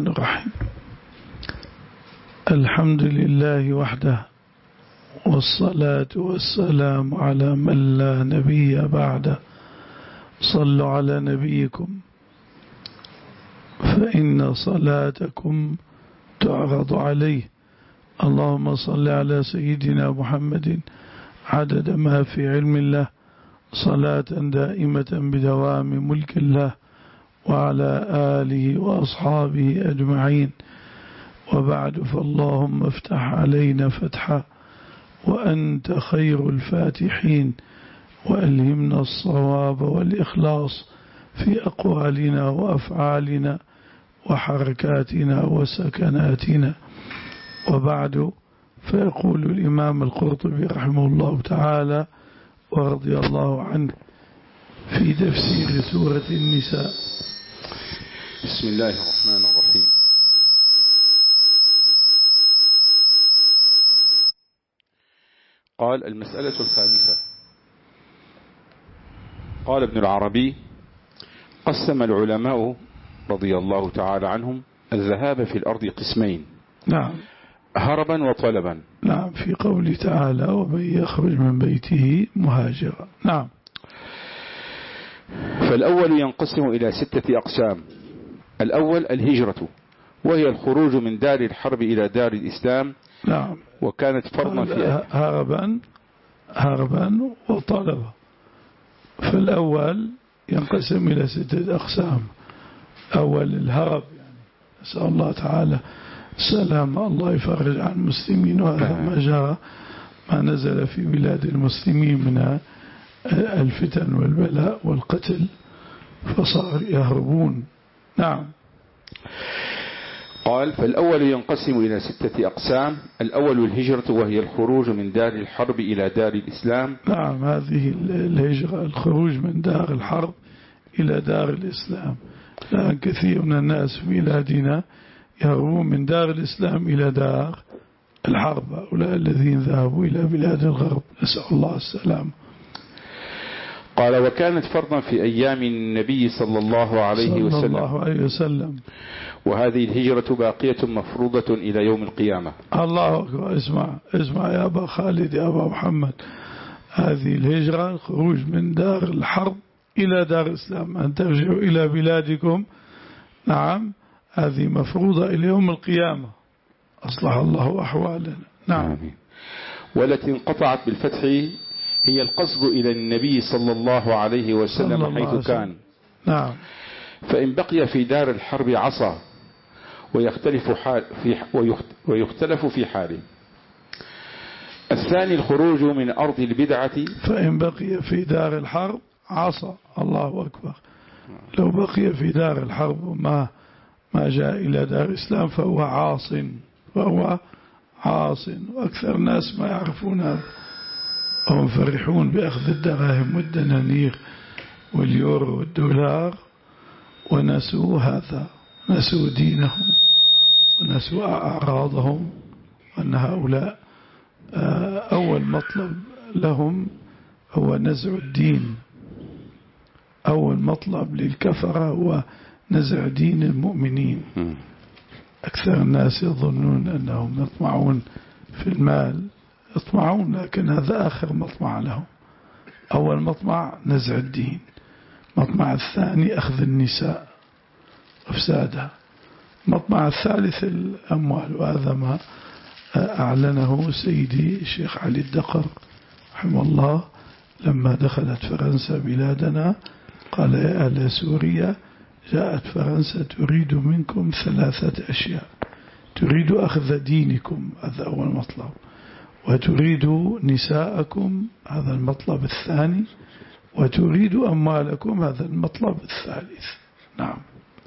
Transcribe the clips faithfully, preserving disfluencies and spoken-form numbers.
الرحمن الرحيم. الحمد لله وحده، والصلاة والسلام على من لا نبي بعده. صلوا على نبيكم فإن صلاتكم تعرض عليه. اللهم صل على سيدنا محمد عدد ما في علم الله، صلاة دائمة بدوام ملك الله، وعلى آله وأصحابه أجمعين. وبعد، فاللهم افتح علينا فتحا وأنت خير الفاتحين، وألهمنا الصواب والإخلاص في أقوالنا وأفعالنا وحركاتنا وسكناتنا. وبعد، فيقول الإمام القرطبي رحمه الله تعالى ورضي الله عنه في تفسير سورة النساء: بسم الله الرحمن الرحيم. قال: المسألة الخامسة. قال ابن العربي: قسم العلماء رضي الله تعالى عنهم الذهاب في الأرض قسمين. نعم. هربا وطلبا. نعم، في قوله تعالى: ومن يخرج من بيته مهاجرا. نعم. فالأول ينقسم إلى ستة أقسام. الأول الهجرة، وهي الخروج من دار الحرب إلى دار الإسلام. نعم. وكانت فرضا في هربا هربا وطلبا. فالأول ينقسم إلى ستة أقسام. أول الهرب، يعني نسأل الله تعالى السلام، الله يفرج عن المسلمين، وهذا ما جرى، ما نزل في بلاد المسلمين من الفتن والبلاء والقتل، فصار يهربون. نعم. قال: فالأول ينقسم إلى ستة أقسام. الأول الهجرة، وهي الخروج من دار الحرب إلى دار الإسلام. نعم، هذه الهجرة، الخروج من دار الحرب إلى دار الإسلام. لأن كثير من الناس في بلادنا يهربون من دار الإسلام إلى دار الحرب، هؤلاء الذين ذهبوا إلى بلاد الغرب، نسأل الله السلام. قال: وكانت فرضا في أيام النبي صلى الله عليه صلى وسلم. الله عليه وسلم. وهذه الهجرة باقية مفروضة إلى يوم القيامة. الله أكبر. اسمع اسمع يا أبا خالد، يا أبا محمد، هذه الهجرة الخروج من دار الحرب إلى دار الإسلام، أن ترجعوا إلى بلادكم. نعم، هذه مفروضة إلى يوم القيامة. أصلح الله أحوالنا. نعم. آمين. والتي انقطعت بالفتح هي القصد إلى النبي صلى الله عليه وسلم حيث كان. نعم. فإن بقي في دار الحرب عصى، ويختلف حال في ويختلف في حاله. الثاني الخروج من أرض البدعة. فإن بقي في دار الحرب عصى. الله أكبر. لو بقي في دار الحرب وما ما جاء إلى دار الإسلام فهو عاص، فهو عاص. وأكثر الناس ما يعرفون هذا، وهم فرحون بأخذ الدراهم والدنانير واليورو والدولار، ونسوا هذا، نسوا دينهم ونسوا أعراضهم، وأن هؤلاء أول مطلب لهم هو نزع الدين. أول مطلب للكفرة هو نزع دين المؤمنين. أكثر الناس يظنون أنهم يطمعون في المال، يطمعون، لكن هذا آخر مطمع لهم. أول مطمع نزع الدين. مطمع الثاني أخذ النساء وفسادها. مطمع الثالث الأموال، وهذا ما أعلنه سيدي الشيخ علي الدقر رحمه الله لما دخلت فرنسا بلادنا. قال: يا أهل سوريا، جاءت فرنسا تريد منكم ثلاثة أشياء: تريد أخذ دينكم، هذا أول مطلب، وتريد نساءكم، هذا المطلب الثاني، وتريد أموالكم، هذا المطلب الثالث. نعم.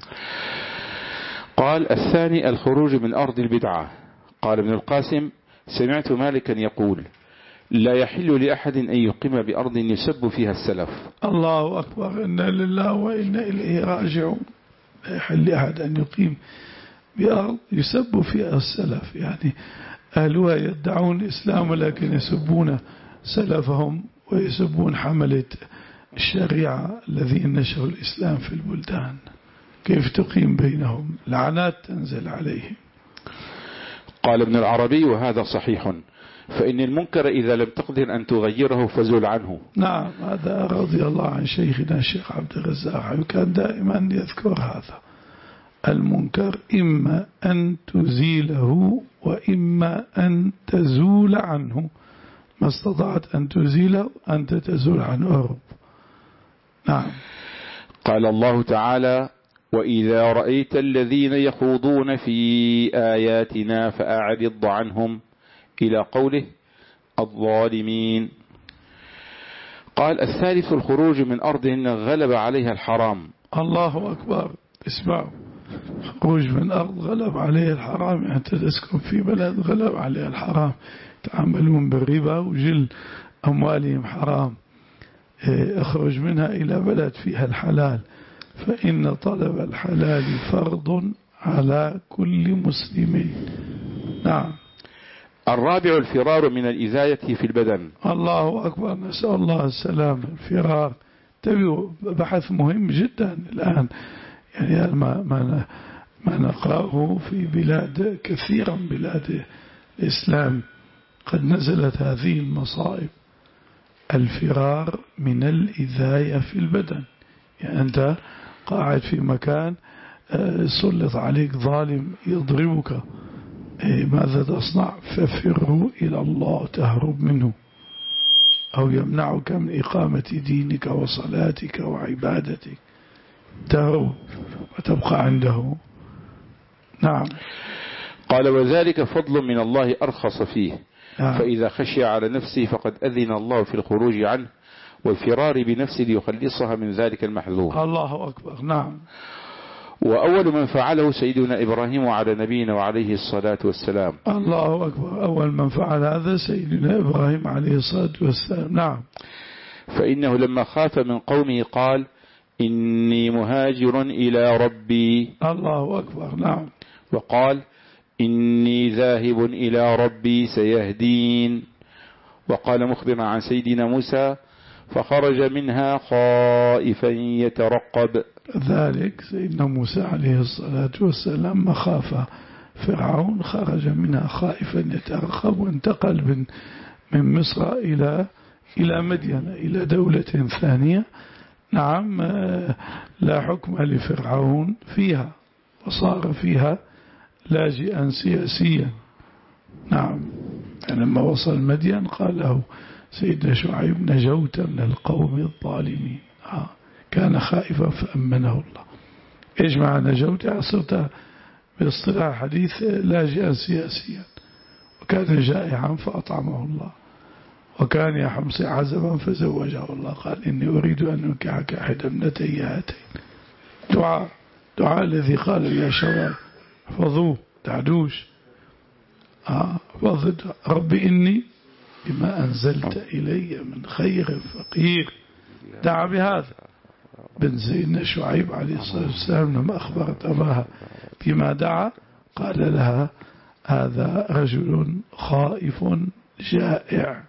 قال: الثاني الخروج من أرض البدعة. قال ابن القاسم: سمعت مالكا يقول: لا يحل لأحد أن يقيم بأرض يسب فيها السلف. الله أكبر. إنا لله وإنا إليه راجعون. لا يحل لأحد أن يقيم بأرض يسب فيها السلف، يعني أهلها يدعون الإسلام ولكن يسبون سلفهم ويسبون حملة الشريعة الذين نشروا الإسلام في البلدان. كيف تقيم بينهم؟ لعنات تنزل عليهم. قال ابن العربي وهذا صحيح، فإن المنكر إذا لم تقدر أن تغيره فزل عنه. نعم، هذا رضي الله عن شيخنا الشيخ عبد الرزاق كان دائما يذكر هذا، المنكر إما أن تزيله وإما أن تزول عنه، ما استطعت أن تزيله أنت تزول عنه أرب. نعم. قال الله تعالى وإذا رأيت الذين يخوضون في آياتنا فأعرض عنهم إلى قوله الظالمين. قال الثالث الخروج من أرض غلب عليها الحرام. الله أكبر. اسمعوا، خروج من أرض غلب عليها الحرام، يعني أنت تسكن في بلد غلب عليها الحرام، تعاملون بالربا وجل أموالهم حرام، اخرج منها إلى بلد فيها الحلال، فإن طلب الحلال فرض على كل مسلم. نعم. الرابع الفرار من الإذاية في البدن. الله أكبر، نسأل الله السلام. الفرار تبيه بحث مهم جدا الآن، يعني ما ما ما نقرأه في بلاد كثيرا بلاد الإسلام قد نزلت هذه المصائب، الفرار من الإذاية في البدن. يعني أنت قاعد في مكان سلط عليك ظالم يضربك، ماذا تصنع؟ ففروا إلى الله، تهرب منه، أو يمنعك من إقامة دينك وصلاتك وعبادتك، تهرب وتبقى عنده. نعم. قال وذلك فضل من الله أرخص فيه. نعم. فإذا خشي على نفسه فقد أذن الله في الخروج عنه والفرار بنفسه ليخلصها من ذلك المحذور. الله أكبر. نعم. وأول من فعله سيدنا إبراهيم على نبينا وعليه الصلاة والسلام. الله أكبر. أول من فعل هذا سيدنا إبراهيم عليه الصلاة والسلام. نعم. فإنه لما خاف من قومه قال إني مهاجر إلى ربي. الله أكبر. نعم. وقال إني ذاهب إلى ربي سيهدين. وقال مخبرا عن سيدنا موسى فخرج منها خائفا يترقب. ذلك سيدنا موسى عليه الصلاة والسلام مخاف فرعون خرج منها خائفا يترقب، وانتقل من من مصر إلى إلى مدين، إلى دولة ثانية. نعم. لا حكم لفرعون فيها، وصار فيها لاجئا سياسيا. نعم. لما وصل مدين قال له سيدنا شعيب نجوت من القوم الظالمين. آه. كان خائفا فأمنه الله. إيش معنى نجوت؟ صرت باصطلاح حديث لاجئا سياسيا، وكان جائعا فأطعمه الله، وكان يا حمص عزبا فزوجه الله. قال إني أريد أن أنكحك إحدى ابنتي هاتين. دعاء دعاء الذي قال يا شباب احفظوه تعدوش. آه. رب إني بما أنزلت إلي من خير فقير. دعا بهذا. بن سيدنا شعيب عليه الصلاة والسلام لما أخبرت أباها بما دعا قال لها هذا رجل خائف جائع.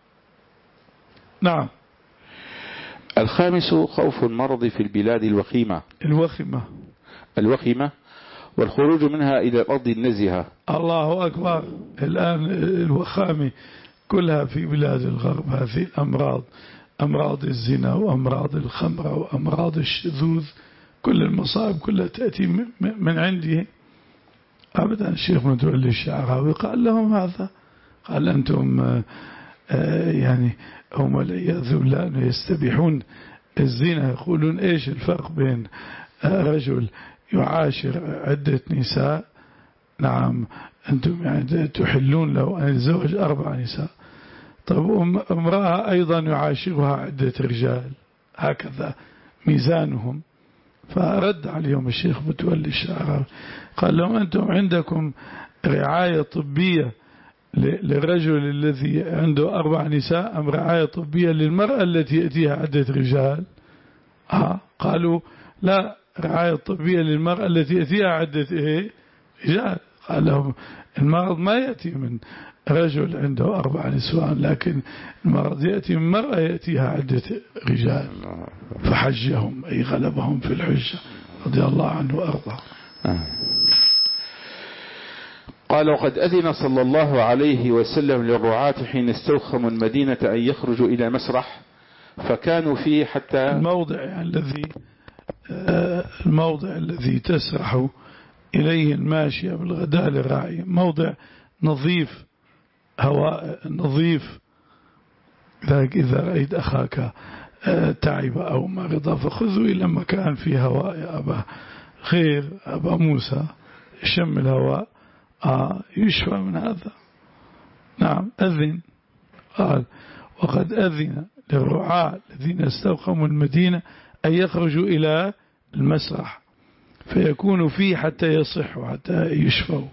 نعم. الخامس خوف المرض في البلاد الوخيمة. الوخيمة الوخيمة والخروج منها إلى الأرض النزهة. الله أكبر. الآن الوخامة كلها في بلاد الغرب، هذه الأمراض، أمراض الزنا وأمراض الخمر وأمراض الشذوذ، كل المصائب كلها تأتي من عنده. أبدا الشيخ متولي الشعراوي قال لهم هذا، قال أنتم يعني هم والعياذ بالله يستبيحون الزنا، يقولون إيش الفرق بين رجل يعاشر عدة نساء، نعم أنتم يعني تحلون له أن يتزوج أربع نساء، طب امرأة أيضا يعاشرها عدة رجال، هكذا ميزانهم. فرد عليهم الشيخ متولي الشعراوي قال لهم أنتم عندكم رعاية طبية للرجل الذي عنده أربع نساء أم رعاية طبية للمرأة التي يأتيها عدة رجال؟ آه قالوا لا، رعاية طبية للمرأة التي يأتيها عدة إيه؟ رجال. قال لهم المرض ما يأتي من رجل عنده أربع نسوان، لكن المرض يأتي من مرأة يأتيها عدة رجال. فحجهم أي غلبهم في الحجة. رضي الله عنه وأرضاه. قال وقد أذن صلى الله عليه وسلم للرعاة حين استوخموا المدينة أن يخرجوا إلى مسرح فكانوا فيه حتى الموضع الذي الموضع الذي تسرح إليه الماشية بالغداء للراعي، موضع نظيف، هواء نظيف. إذا رأيت أخاك تعب أو مرض فخذوا إلى مكان فيه هواء يا أبا خير، أبا موسى، شم الهواء آه يشفى من هذا. نعم أذن، قال وقد أذن للرعاة الذين استوخموا المدينة أن يخرجوا إلى المسرح فيكونوا فيه حتى يصحوا حتى يشفوا.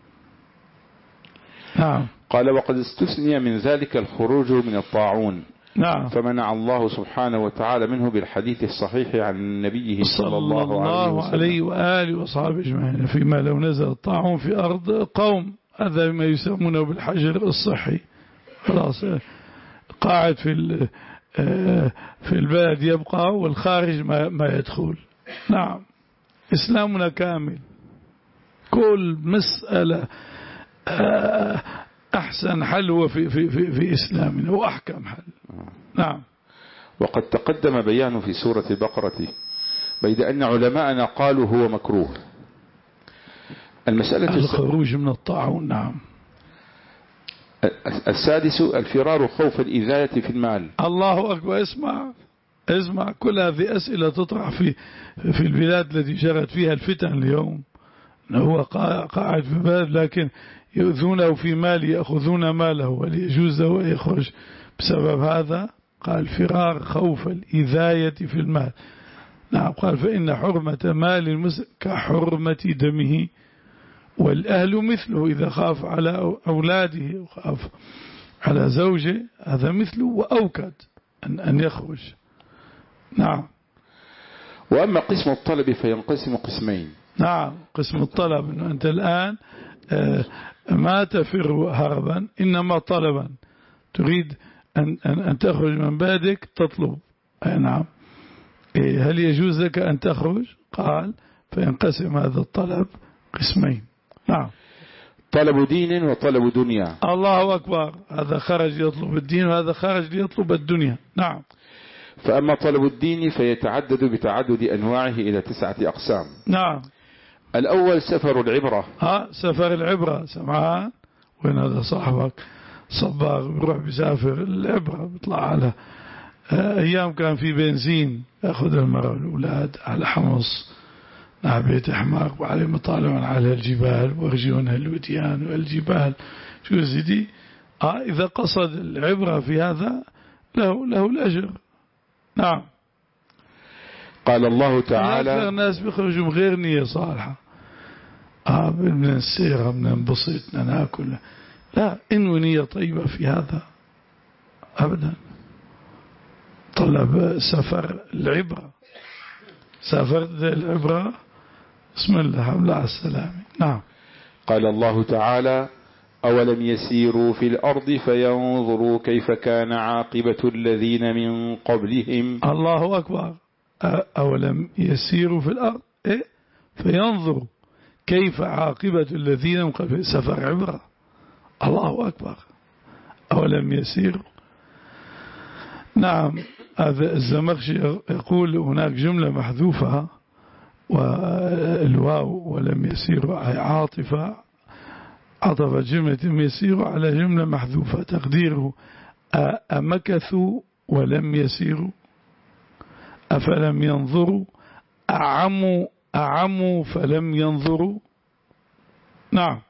نعم. قال وقد استثني من ذلك الخروج من الطاعون. نعم. فمنع الله سبحانه وتعالى منه بالحديث الصحيح عن نبيه صلى الله, صلى الله عليه وآله وصحبه أجمعين فيما لو نزل الطاعون في أرض قوم، هذا ما يسمونه بالحجر الصحي، خلاص قاعد في في البلد يبقى والخارج ما ما يدخل. نعم. إسلامنا كامل، كل مسألة أحسن حل هو في, في, في, في إسلامنا وأحكم حل. نعم. وقد تقدم بيان في سورة البقرة بيد أن علماءنا قالوا هو مكروه. المسألة الخروج من الطاعون. نعم. السادس الفرار خوف الإذاية في المال. الله أكبر. اسمع اسمع كل هذه أسئلة تطرح في في البلاد التي جرت فيها الفتن اليوم. هو قاعد في بلد لكن يؤذونه في مال، يأخذون ماله وليجوز له أن يخرج بسبب هذا. قال فرار خوف الإذاية في المال. نعم. قال فإن حرمة مال المسلم كحرمة دمه، والأهل مثله إذا خاف على أولاده وخاف على زوجه هذا مثله وأوكد أن, أن يخرج. نعم. وأما قسم الطلب فينقسم قسمين. نعم. قسم الطلب أنه أنت الآن ما تفر هربا إنما طلبا، تريد أن, أن, أن تخرج من بلدك تطلب. نعم. هل يجوز لك أن تخرج؟ قال فينقسم هذا الطلب قسمين. نعم. طلب دين وطلب دنيا. الله أكبر. هذا خرج يطلب الدين وهذا خرج ليطلب الدنيا. نعم. فأما طلب الدين فيتعدد بتعدد أنواعه إلى تسعة أقسام. نعم. الأول سفر العبرة. ها سفر العبرة. سمعان وين هذا صاحبك صباغ بيروح بيسافر العبرة، بيطلع على أيام كان في بنزين يأخذ المرأة والأولاد على حمص مع بيت حمار وعليه مطالع على الجبال وارجونها الوديان والجبال شو زيدي. آه إذا قصد العبرة في هذا له له الأجر. نعم. قال الله تعالى أكثر الناس بيخرجوا من غير نية صالحة. آه من السيرة من ننبسط ناكل، لا إنه نية طيبة في هذا أبدا. طلب سفر العبرة، سافر العبرة بسم الله حمد على السلام. نعم. قال الله تعالى أولم يسيروا في الأرض فينظروا كيف كان عاقبة الذين من قبلهم. الله أكبر. أولم يسيروا في الأرض إيه؟ فينظروا كيف عاقبة الذين من قبلهم. سفر عبرة. الله أكبر. أولم يسيروا. نعم. هذا الزمخشري يقول هناك جملة محذوفة والواو ولم يسيروا عاطفة، عطف جملة يسيروا على جملة محذوفة تقديره أمكثوا ولم يسيروا أفلم ينظروا أعموا أعموا فلم ينظروا. نعم.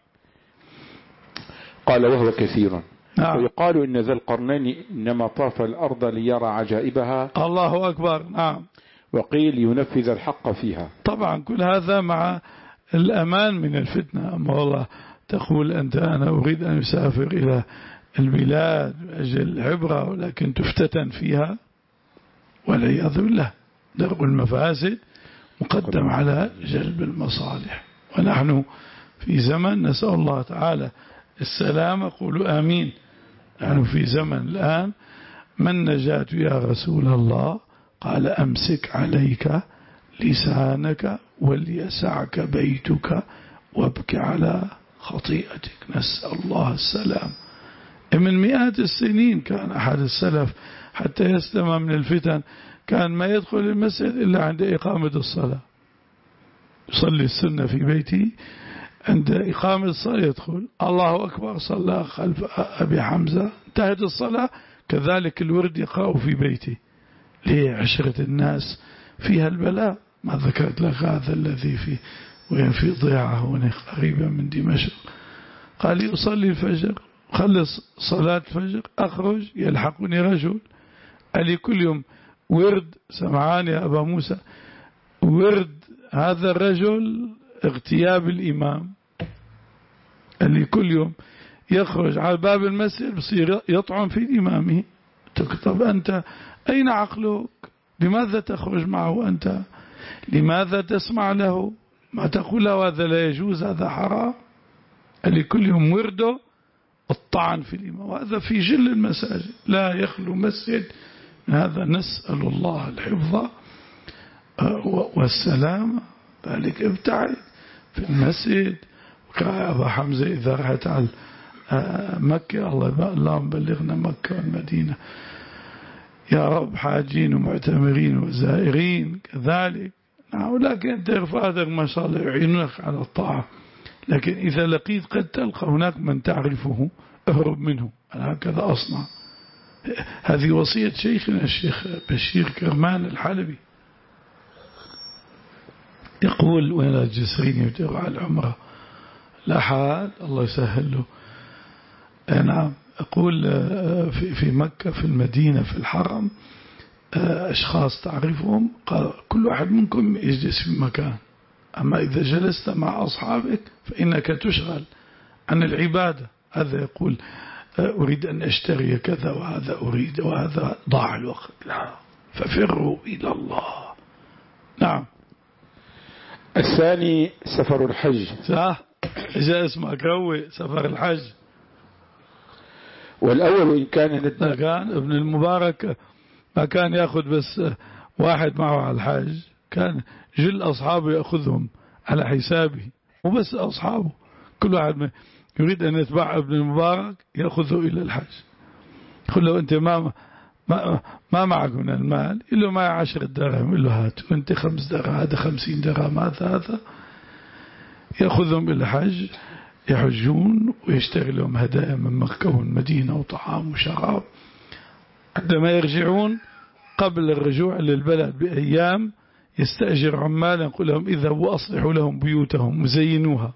قال وهو كثيرا. نعم. ويقال إن ذا القرنين إنما طاف الأرض ليرى عجائبها. الله أكبر. نعم. وقيل ينفذ الحق فيها. طبعا كل هذا مع الأمان من الفتنة. أما والله تقول أنت أنا أريد أن أسافر إلى البلاد أجل العبرة ولكن تفتتن فيها والعياذ بالله. درء المفاسد مقدم على جلب المصالح، ونحن في زمن نسأل الله تعالى السلام. قولوا آمين. نحن في زمن الآن من نجاة يا رسول الله؟ قال أمسك عليك لسانك وليسعك بيتك وابك على خطيئتك. نسأل الله السلام. من مئات السنين كان أحد السلف حتى يسلم من الفتن كان ما يدخل المسجد إلا عند إقامة الصلاة، يصلي السنة في بيته، عند إقامة الصلاة يدخل الله أكبر، صلى خلف أبي حمزة، انتهت الصلاة، كذلك الورد يقرأ في بيته. ليه؟ عشرة الناس فيها البلاء. ما ذكرت لك هذا الذي في وين في ضيعة هنا قريبا من دمشق، قال يصلي الفجر، خلص صلاة الفجر أخرج يلحقني رجل قال لي كل يوم ورد، سمعان يا أبا موسى، ورد هذا الرجل اغتياب الإمام. قال لي كل يوم يخرج على باب المسجد بصير يطعن في إمامه. طب أنت أين عقلك؟ لماذا تخرج معه أنت؟ لماذا تسمع له؟ ما تقول له هذا لا يجوز، هذا حرام. قال لي كل يوم ورده الطعن في الإمام، وهذا في جل المساجد، لا يخلو مسجد من هذا. نسأل الله الحفظ والسلام. ذلك ابتعد في المسجد. أبا حمزة إذا رحت على مكة، الله اللهم بلغنا مكة والمدينة يا رب، حاجين ومعتمرين وزائرين كذلك. ولكن أنت رفاتك ما شاء الله يعينك على الطاعة، لكن إذا لقيت قد تلقى هناك من تعرفه اهرب منه. هكذا أصنع. هذه وصية شيخنا الشيخ بشير كرمان الحلبي، يقول وين الجسرين يبدأوا على العمرة لا حال الله يسهل له. نعم، أقول في في مكة في المدينة في الحرم أشخاص تعرفهم، قال كل واحد منكم يجلس في مكان، أما إذا جلست مع أصحابك فإنك تشغل عن العبادة. هذا يقول أريد أن أشتري كذا، وهذا أريد، وهذا ضاع الوقت. لا، ففروا إلى الله. نعم. الثاني سفر الحج. صح، إذا اسمك روي سفر الحج. والأول إن كان ما كان ابن المبارك ما كان يأخذ بس واحد معه على الحج، كان جل أصحابه يأخذهم على حسابه، وبس أصحابه كل واحد يريد أن يتبع ابن المبارك يأخذه إلى الحج. يقول له أنت ما ما ما معك من المال، يقول له معي عشرة درهم، يقول له هات، وأنت خمس درهم، هذا خمسين درهم، هذا هذا يأخذهم إلى الحج، يحجون ويشتري لهم هدايا من مكة والمدينة وطعام وشراب. عندما يرجعون قبل الرجوع للبلد بأيام يستأجر عمالا، يقول لهم اذهبوا وأصلحوا لهم بيوتهم وزينوها.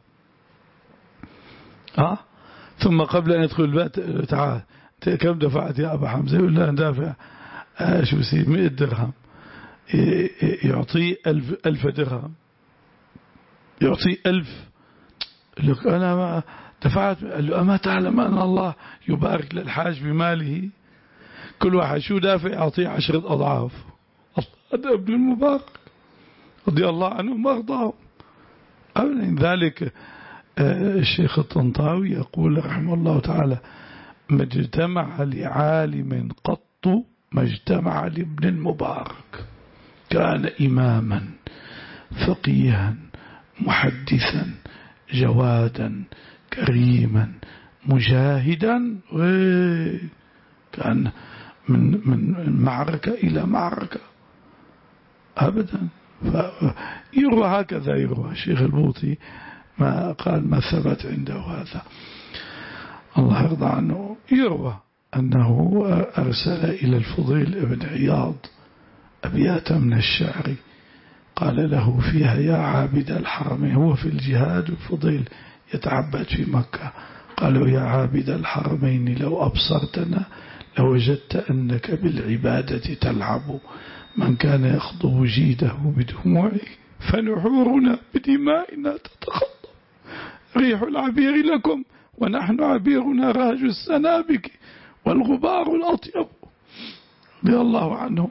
أه؟ ثم قبل أن يدخل البيت تعال كم دفعت يا أبا حمزة؟ يقول لا ندافع آه شو يصير مئة درهم، يعطيه ألف, ألف درهم، يعطيه ألف. لك أنا ما دفعت. قال له أما تعلم أن الله يبارك للحاج بماله؟ كل واحد شو دافع يعطيه عشرة أضعاف. هذا ابن المبارك رضي الله عنه وارضاه. من ذلك الشيخ الطنطاوي يقول رحمه الله تعالى: ما اجتمع لعالم قط ما اجتمع لابن المبارك. كان إماما فقيها محدثا جوادا كريما مجاهدا، كان من من معركة إلى معركة أبدا. يروى هكذا، يروى الشيخ البوطي ما قال ما ثبت عنده هذا الله يرضى عنه. يروى أنه أرسل إلى الفضيل ابن عياض أبياتا من الشعر، قال له فيها: يا عابد الحرمين، هو في الجهاد والفضيل يتعبد في مكة، قالوا: يا عابد الحرمين لو أبصرتنا لوجدت أنك بالعبادة تلعب، من كان يخضب جيده بدموعه فنحورنا بدمائنا تتخضب، ريح العبير لكم ونحن عبيرنا راج السنابك والغبار الأطيب. رضي الله عنهم.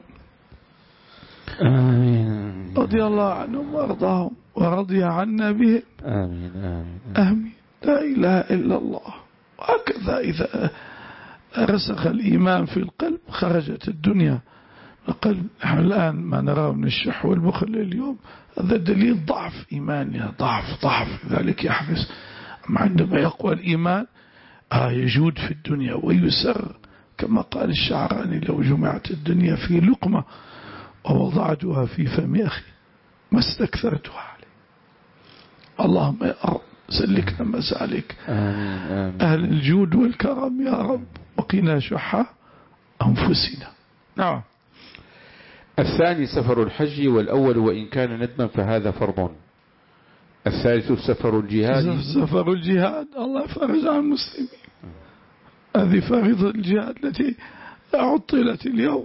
آمين. رضي الله عنهم وارضاهم ورضي عنا بهم. آمين آمين آمين. لا إله إلا الله. وهكذا إذا رسخ الإيمان في القلب خرجت الدنيا أقل. نحن الآن ما نراه من الشح والبخل اليوم هذا دليل ضعف إيماننا، ضعف ضعف ذلك يحبس. أما عندما يقوى الإيمان آه يجود في الدنيا ويسر، كما قال الشعراني: لو جمعت الدنيا في لقمة ووضعتها في فم أخي ما استكثرتها عليه. اللهم يا رب سلكنا مسالك أهل الجود والكرم يا رب، وقنا شح أنفسنا. نعم. الثاني سفر الحج، والأول وإن كان ندما فهذا فرض. الثالث سفر الجهاد. سفر الجهاد الله فرج عن المسلمين، هذه فريضة الجهاد التي عطلت اليوم.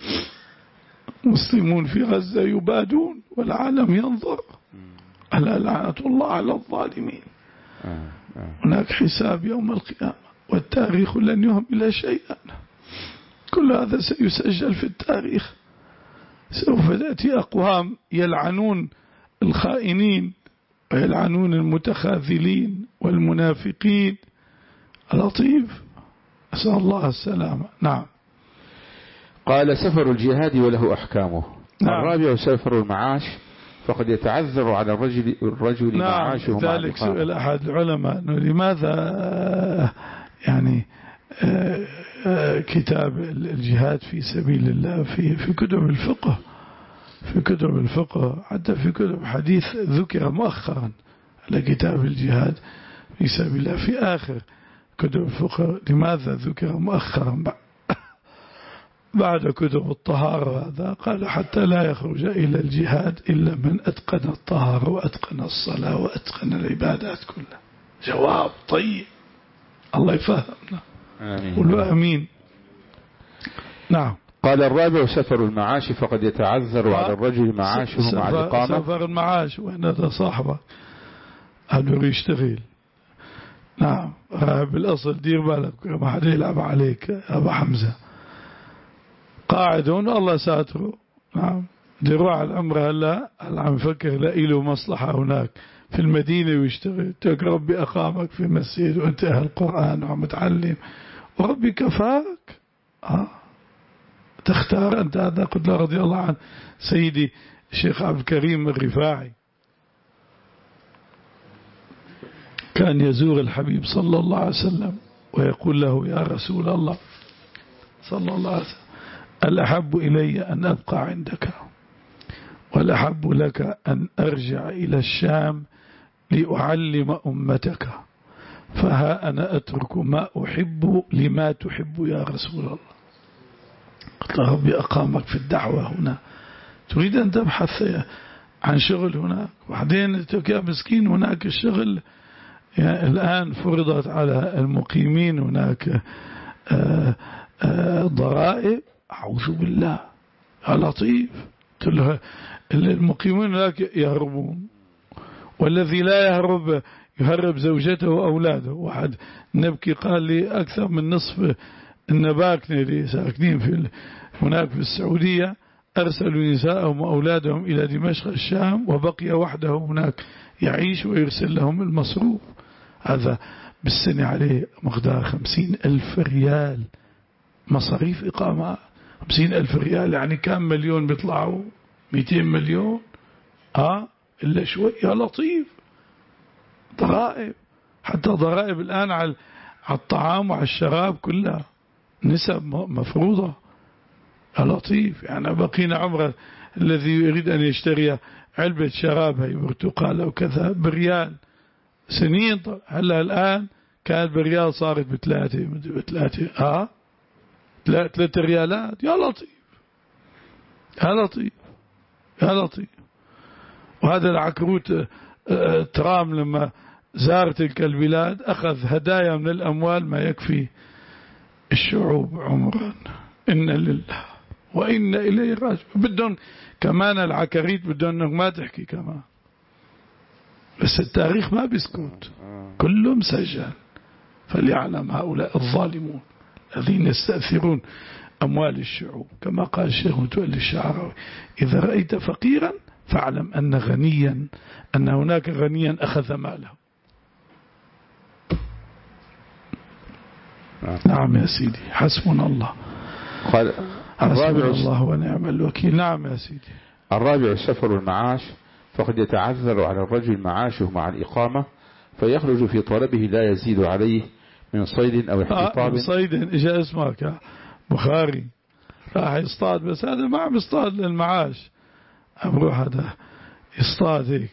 مسلمون في غزة يبادون والعالم ينظر. ألا لعنة الله على الظالمين. هناك حساب يوم القيامة، والتاريخ لن يهمل شيئا. كل هذا سيسجل في التاريخ. سوف تأتي أقوام يلعنون الخائنين ويلعنون المتخاذلين والمنافقين. لطيف، أسأل الله السلامة. نعم. قال: سفر الجهاد وله أحكامه. نعم. الرابع سفر المعاش، فقد يتعذر على الرجل الرجل نعم. معاشه. ذلك سؤال أحد العلماء: لماذا يعني كتاب الجهاد في سبيل الله في في كتب الفقه في كتب الفقه حتى في كتب حديث ذكر مؤخرا على كتاب الجهاد في سبيل الله في آخر كتب الفقه. لماذا ذكر مؤخرا بعد كتب الطهارة؟ هذا قال: حتى لا يخرج إلى الجهاد إلا من أتقن الطهارة وأتقن الصلاة وأتقن العبادات كلها. جواب طيب، الله يفهمنا. قولوا آمين. نعم. قال: الرابع سفر المعاش، فقد يتعذر على الرجل معاشه مع الإقامة. سفر المعاش وين هذا صاحبه هذا يشتغل. نعم. بالأصل دير بالك ما حدا يلعب عليك أبا حمزة، قاعدون الله ساتره. نعم. ديروا على العمر هلا هلا عم فكر لاقي له مصلحة هناك في المدينة ويشتغل. ربي أقامك في مسجد وأنت أهل القرآن وعم تعلم وربي كفاك. آه. تختار أنت. هذا قلت له رضي الله عنه سيدي الشيخ عبد الكريم الرفاعي كان يزور الحبيب صلى الله عليه وسلم ويقول له: يا رسول الله صلى الله عليه وسلم، الأحب إلي أن أبقى عندك، والأحب لك أن أرجع إلى الشام لأعلم أمتك، فها أنا أترك ما أحب لما تحب يا رسول الله. قلت له: ربي أقامك في الدعوة هنا، تريد أن تبحث عن شغل هناك، وبعدين يا مسكين هناك الشغل يعني الآن فرضت على المقيمين هناك آآ آآ ضرائب. أعوذ بالله يا لطيف. المقيمون هناك يهربون، والذي لا يهرب يهرب زوجته وأولاده. واحد نبكي قال لي أكثر من نصف النباكنة اللي ساكنين في هناك في السعودية أرسلوا نساءهم وأولادهم إلى دمشق الشام، وبقي وحده هناك يعيش ويرسل لهم المصروف. هذا بالسنة عليه مقدار خمسين ألف ريال مصاريف إقامة. خمسين ألف ريال يعني كم مليون بيطلعوا؟ مئتين مليون. آه إلا شوي يا لطيف. ضرائب، حتى ضرائب الآن على الطعام وعلى الشراب كلها نسب مفروضة يا لطيف. يعني بقينا عمره الذي يريد أن يشتري علبة شراب هي برتقال أو كذا بريال سنين. هلا الآن كانت بريال صارت بثلاثة بثلاثة آه ثلاثة ريالات. يا لطيف يا لطيف يا لطيف. وهذا العكروت ترام لما زار تلك البلاد أخذ هدايا من الأموال ما يكفي الشعوب عمرا. إن لله وإن إليه راجعون. بدهم كمان العكريت بدهم انك ما تحكي كمان، بس التاريخ ما بيسكت كله مسجل. فليعلم هؤلاء الظالمون الذين يستأثرون أموال الشعوب، كما قال الشيخ متولي الشعراوي: إذا رأيت فقيرا فاعلم أن غنيا أن هناك غنيا أخذ ماله. نعم يا سيدي، حسبنا الله. قال الرابع الله ونعم الوكيل. نعم يا سيدي. الرابع سفر المعاش، فقد يتعذر على الرجل معاشه مع الإقامة فيخرج في طلبه لا يزيد عليه من صيد أو احتطاب. آه صيد إيش اسمك يا بخاري؟ راح يصطاد، بس هذا ما عم يصطاد للمعاش، أبروح هذا يصطاد هيك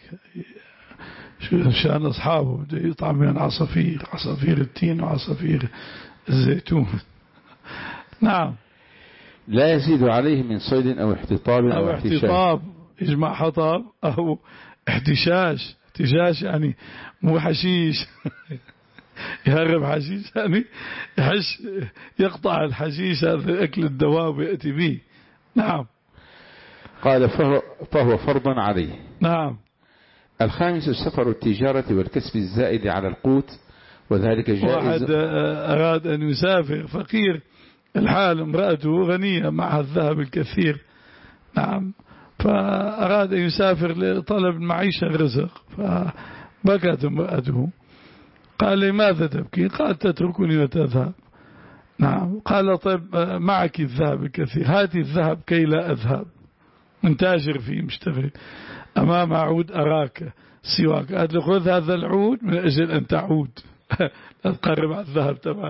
شان أصحابه بده يطعم من عصافير، عصافير التين وعصافير الزيتون. نعم. لا يزيد عليه من صيد أو احتطاب أو, أو احتطاب، يجمع حطب أو احتشاش. احتشاش يعني مو حشيش يهرب حشيش، يعني يحش يقطع الحشيش، هذا أكل الدواب ويأتي به. نعم. قال فهو, فهو فرض عليه. نعم. الخامس سفر التجارة والكسب الزائد على القوت، وذلك جائز. واحد أراد أن يسافر فقير الحال، امرأته غنية معها الذهب الكثير. نعم. فأراد أن يسافر لطلب المعيشة الرزق، فبكت امرأته. قال لماذا تبكي؟ قال تتركني وتذهب. نعم. قال طيب معك الذهب الكثير، هاتي الذهب كي لا أذهب، من تاجر فيه مشتغل، أمام عود أراك سواك. قالت له خذ هذا العود من أجل أن تعود لا تقرب على الذهب تبعي.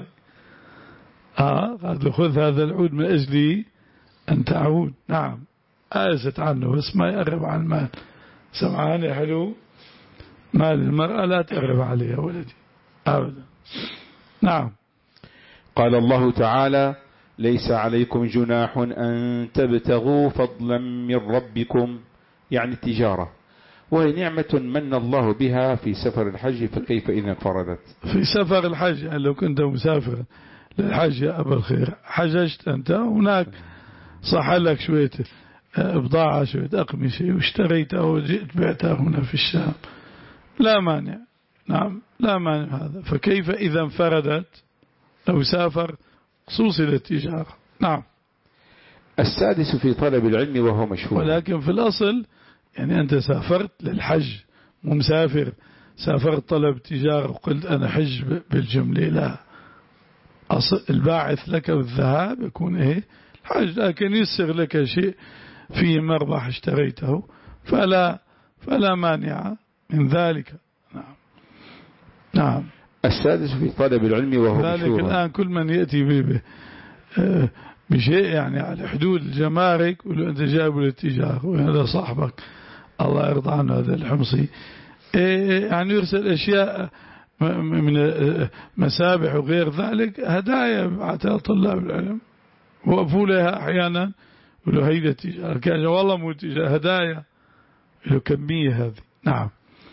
آه قالت له خذ هذا العود من أجلي أن تعود. نعم. آيست عنه بس ما يقرب عن المال. سمعان يا حلو، مال المرأة لا تقرب عليها ولدي أبدا. نعم. قال الله تعالى ليس عليكم جناح أن تبتغوا فضلا من ربكم، يعني التجارة، وهي نعمة من الله بها في سفر الحج، فكيف إذا انفردت؟ في سفر الحج، يعني لو كنت مسافر للحج يا أبا الخير، حججت أنت هناك صح لك شوية بضاعة شوية أقمشة واشتريتها وجئت بعتها هنا في الشام، لا مانع. نعم لا مانع هذا. فكيف إذا انفردت لو سافر خصوصي للتجارة؟ نعم. السادس في طلب العلم وهو مشهور، ولكن في الأصل يعني أنت سافرت للحج، مو مسافر سافرت طلب تجارة وقلت أنا حج بالجملة، لا. أصل الباعث لك بالذهاب يكون إيه الحج، لكن يسر لك شيء فيه مربح اشتريته فلا فلا مانع من ذلك. نعم. نعم. السادس في طلب العلم وهو ذلك مشهور. الآن كل من يأتي بشيء يعني على حدود الجمارك ولو أنت جايبه للتجارة وهذا صاحبك الله يرضى عنه هذا الحمصي، يعني يرسل أشياء من مسابح وغير ذلك هدايا بعتها طلاب العلم، وقفوا لها أحيانا ولو هيدا التجارة كان والله مو تجارة هدايا له كمية هذه. نعم.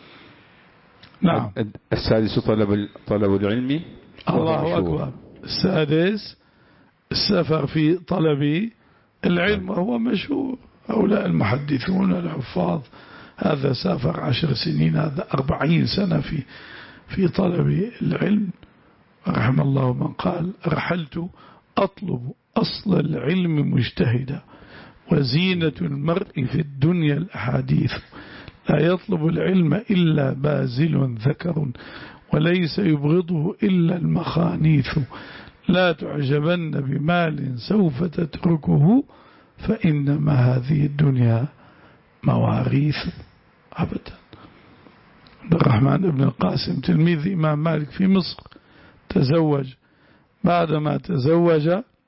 نعم. السادس طلب طلب العلم. الله أكبر. السادس السفر في طلب العلم وهو مشهور. هؤلاء المحدثون الحفاظ هذا سافر عشر سنين، هذا أربعين سنة في في طلب العلم. رحم الله من قال رحلت أطلب أصل العلم مجتهدا، وزينة المرء في الدنيا الأحاديث، لا يطلب العلم إلا بازل ذكر، وليس يبغضه إلا المخانيث، لا تعجبن بمال سوف تتركه، فإنما هذه الدنيا مواريث. أبدا. عبد الرحمن بن القاسم تلميذ إمام مالك في مصر تزوج، بعدما تزوج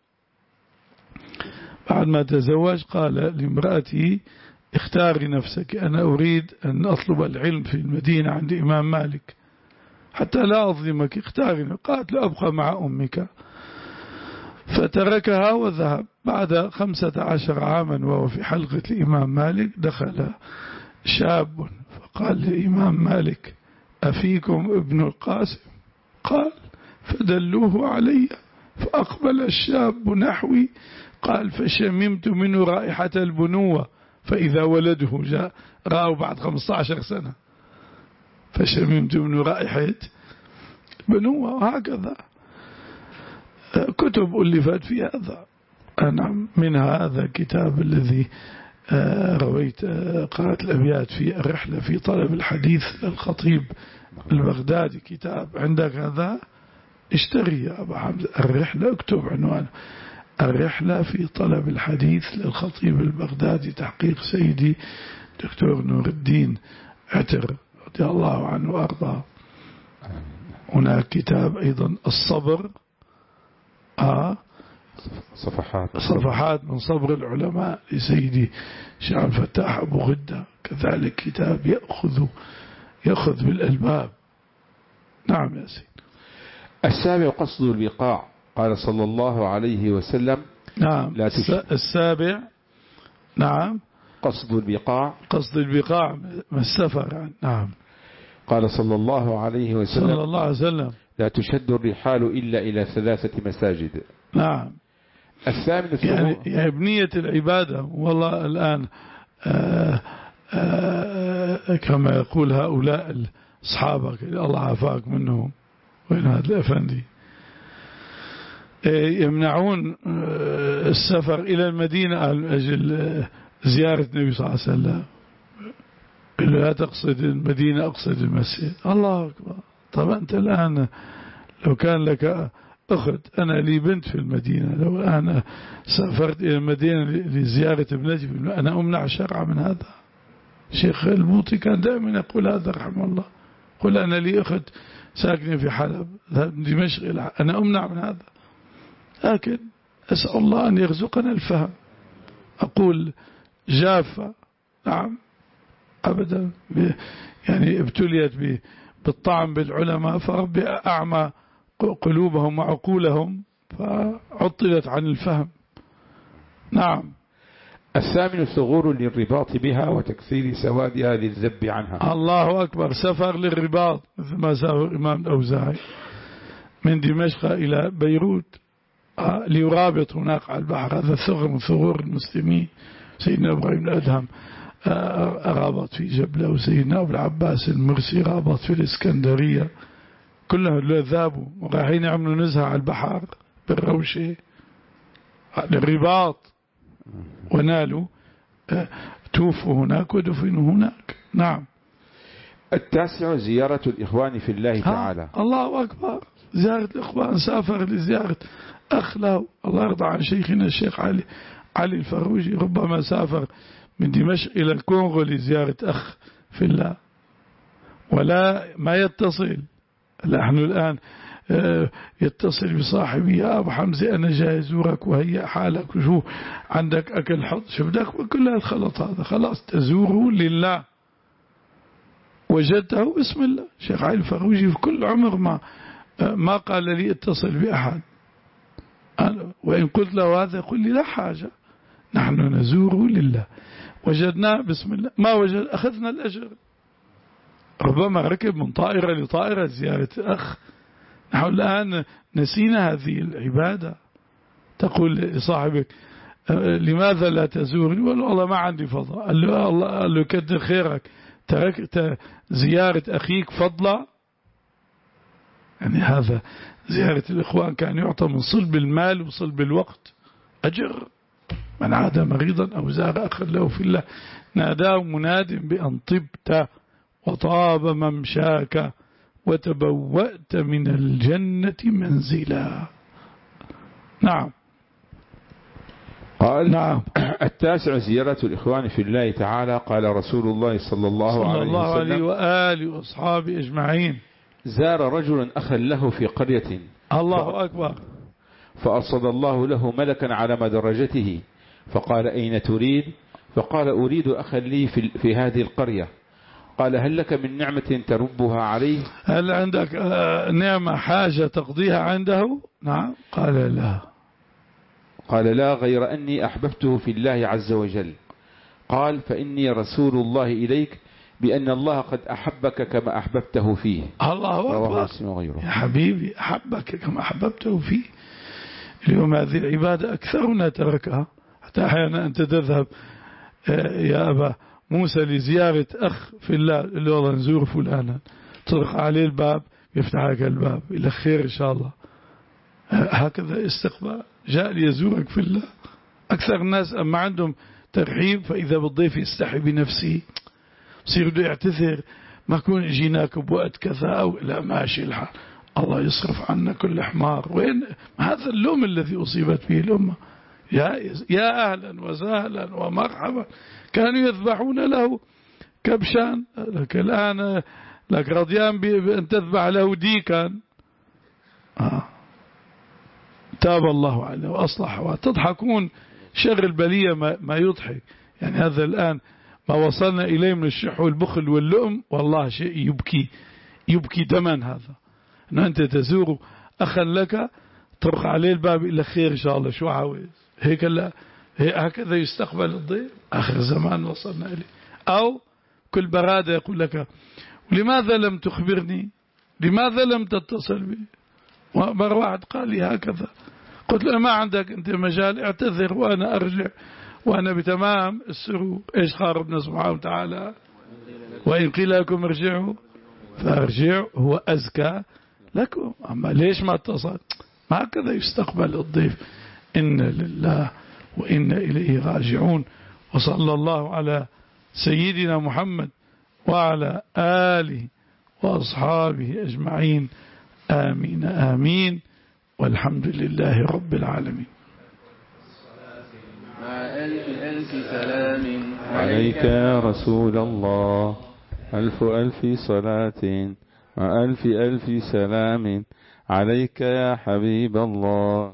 بعد ما تزوج قال لامرأته اختاري نفسك، أنا أريد أن أطلب العلم في المدينة عند إمام مالك حتى لا أظلمك، اختاري. قالت له أبقى مع أمك، فتركها وذهب. بعد خمسة عشر عاما وهو في حلقة الإمام مالك دخل شاب فقال لإمام مالك أفيكم ابن القاسم؟ قال فدلوه علي، فأقبل الشاب نحوي، قال فشممت منه رائحة البنوة، فإذا ولده جاء رأوا بعد خمسة عشر سنة، فشممت منه رائحة بنوة. وهكذا كتب ألفت في هذا. أنا من هذا الكتاب الذي رويت قرأت الأبيات في الرحلة في طلب الحديث للخطيب البغدادي، كتاب عندك هذا اشتري يا أبا حمزة الرحلة، اكتب عنوانه الرحلة في طلب الحديث للخطيب البغدادي، تحقيق سيدي دكتور نور الدين عتر رضي الله عنه وأرضاه. هناك كتاب أيضا الصبر، آه صفحات صفحات من صبر العلماء لسيدي شيخ الفتاح أبو غدة، كذلك كتاب يأخذ يأخذ بالألباب. نعم يا سيدي. السابع قصد البقاع، قال صلى الله عليه وسلم نعم. لا السابع نعم قصد البقاع، قصد البقاع من السفر. نعم. قال صلى الله عليه وسلم صلى الله عليه وسلم لا تشد الرحال إلا إلى ثلاثة مساجد. نعم. الثامن يعني, يعني بنية العبادة. والله الآن آآ آآ كما يقول هؤلاء أصحابك الله عافاك منهم، وين هذا الأفندي، يمنعون السفر إلى المدينة من أجل زيارة النبي صلى الله عليه وسلم. لا تقصد المدينة أقصد المسجد. الله أكبر. طب أنت الآن لو كان لك أخت، أنا لي بنت في المدينة، لو أنا سافرت إلى المدينة لزيارة ابنتي، أنا أمنع شرعا من هذا؟ شيخ البوطي كان دائما يقول هذا رحمه الله، قل أنا لي أخت ساكنة في حلب دمشق، أنا أمنع من هذا. لكن أسأل الله أن يرزقنا الفهم. أقول جافة نعم أبدا، يعني ابتليت بالطعن بالعلماء، فربي أعمى قلوبهم وعقولهم فعطلت عن الفهم. نعم. الثامن الثغور للرباط بها وتكثير سوادها للذب عنها. الله أكبر. سفر للرباط مثل ما سافر إمام الأوزاعي من دمشق إلى بيروت ليرابط هناك على البحر. هذا ثغر من ثغور المسلمين. سيدنا إبراهيم الأدهم رابط في جبلة، وسيدنا أبو العباس المرسي رابط في الإسكندرية. كلهم اللي ذابوا ورايحين يعملوا نزهة على البحر بالروشة للرباط، ونالوا توفوا هناك ودفنوا هناك. نعم. التاسع زيارة الإخوان في الله تعالى. الله أكبر. زيارة الإخوان. سافر لزيارة أخ له، الله يرضى عن شيخنا الشيخ علي علي الفروجي، ربما سافر من دمشق إلى الكونغو لزيارة أخ في الله، ولا ما يتصل. نحن الآن يتصل بصاحبي، يا أبو حمزة أنا جاي أزورك وهيئ حالك وشو عندك أكل حط شو بدك، وكل الخلط هذا خلاص تزوره لله، وجدته بسم الله. شيخ علي الفروجي في كل عمر ما ما قال لي اتصل بأحد، وإن قلت له هذا يقول لي لا حاجة، نحن نزوره لله، وجدناه بسم الله، ما وجد أخذنا الأجر. ربما ركب من طائرة لطائرة زيارة أخ. نحن الآن نسينا هذه العبادة. تقول لصاحبك لماذا لا تزورني؟ والله ما عندي فضل. قال له الله قال له كدر خيرك، تركت زيارة أخيك فضلا. يعني هذا زيارة الإخوان كان يعطى من صلب المال وصلب الوقت أجر. من عاد مريضا أو زار أخا له في الله ناداه مناد بأن طبت وطاب ممشاك وتبوأت من الجنة منزلا. نعم. قال نعم. التاسع زيارة الإخوان في الله تعالى. قال رسول الله صلى الله, صلى عليه, الله وسلم عليه وآله وأصحابه أجمعين. زار رجل أخا له في قرية. الله أكبر. فأرصد الله له ملكا على مدرجته فقال أين تريد؟ فقال أريد أخا لي في, في هذه القرية. قال هل لك من نعمة تربها عليه؟ هل عندك نعمة حاجة تقضيها عنده؟ نعم. قال لا. قال لا، غير أني أحببته في الله عز وجل. قال فإني رسول الله إليك بأن الله قد أحبك كما أحببته فيه. الله أكبر. يا حبيبي أحبك كما أحببته فيه. اليوم هذه العبادة أكثرنا تركها، حتى أحيانا أنت تذهب يا أبا موسى لزيارة أخ في الله، اللي والله نزور فلانا، تطرق عليه الباب يفتح لك الباب إلى خير إن شاء الله. هكذا استقبال. جاء ليزورك في الله. أكثر الناس أما عندهم ترحيب فإذا بالضيف يستحي بنفسه، بصير بده يعتذر، ما كون جيناك بوقت كذا أو لا ماشي الحال، الله يصرف عنا كل حمار. وين هذا اللوم الذي أصيبت به الأمة؟ يا, يا أهلا وسهلا ومرحبا. كانوا يذبحون له كبشان، لك الآن لك رضيان بأن تذبح له ديكا. آه. تاب الله عليه وأصلح وتضحكون. شر البلية ما, ما يضحك. يعني هذا الآن ما وصلنا إليه من الشح والبخل واللؤم، والله شيء يبكي يبكي دما. هذا أن أنت تزور أخا لك ترق عليه الباب إلى خير إن شاء الله، شو عاوز هيك؟ لا هكذا يستقبل الضيف. آخر زمان وصلنا إليه. أو كل برادة يقول لك لماذا لم تخبرني، لماذا لم تتصل بي؟ مرة واحد قال لي هكذا، قلت له ما عندك أنت مجال، اعتذر وأنا أرجع وأنا بتمام السرور. إيش قال ربنا سبحانه وتعالى؟ وإن قيل لكم ارجعوا فارجعوا هو أزكى لكم. أما ليش ما اتصل؟ ما هكذا يستقبل الضيف. إن لله وإن إليه راجعون. وصلى الله على سيدنا محمد وعلى آله وأصحابه أجمعين. آمين آمين. والحمد لله رب العالمين. مع ألف ألف سلام عليك يا رسول الله، ألف ألف صلاة مع ألف ألف سلام عليك يا حبيب الله.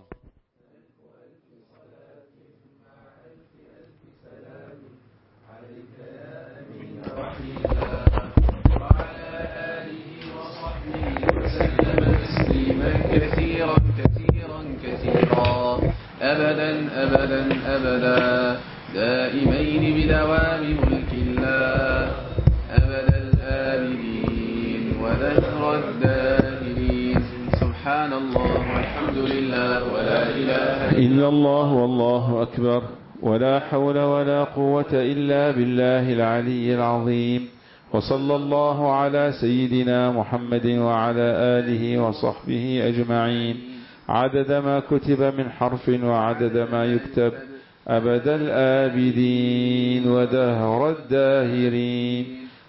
كثيرا كثيرا كثيرا أبدا أبدا أبدا دائمين بدوام ملك الله أبدا الآبدين ودهر الداهرين. سبحان الله والحمد لله ولا إله إلا الله والله أكبر ولا حول ولا قوة إلا بالله العلي العظيم. وصلى الله على سيدنا محمد وعلى آله وصحبه أجمعين عدد ما كتب من حرف وعدد ما يكتب أبد الآبدين ودهر الداهرين.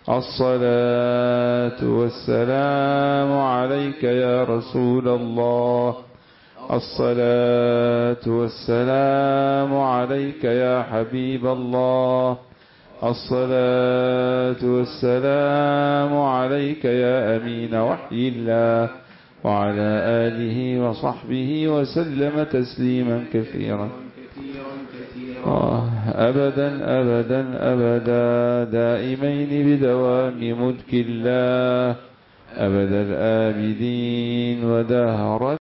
الصلاة والسلام عليك يا رسول الله، الصلاة والسلام عليك يا حبيب الله، الصلاة والسلام عليك يا أمين وحي الله وعلى آله وصحبه وسلم تسليما كثيرا. آه أبدا أبدا أبدا دائمين بدوام ملك الله أبد الآبدين ودهر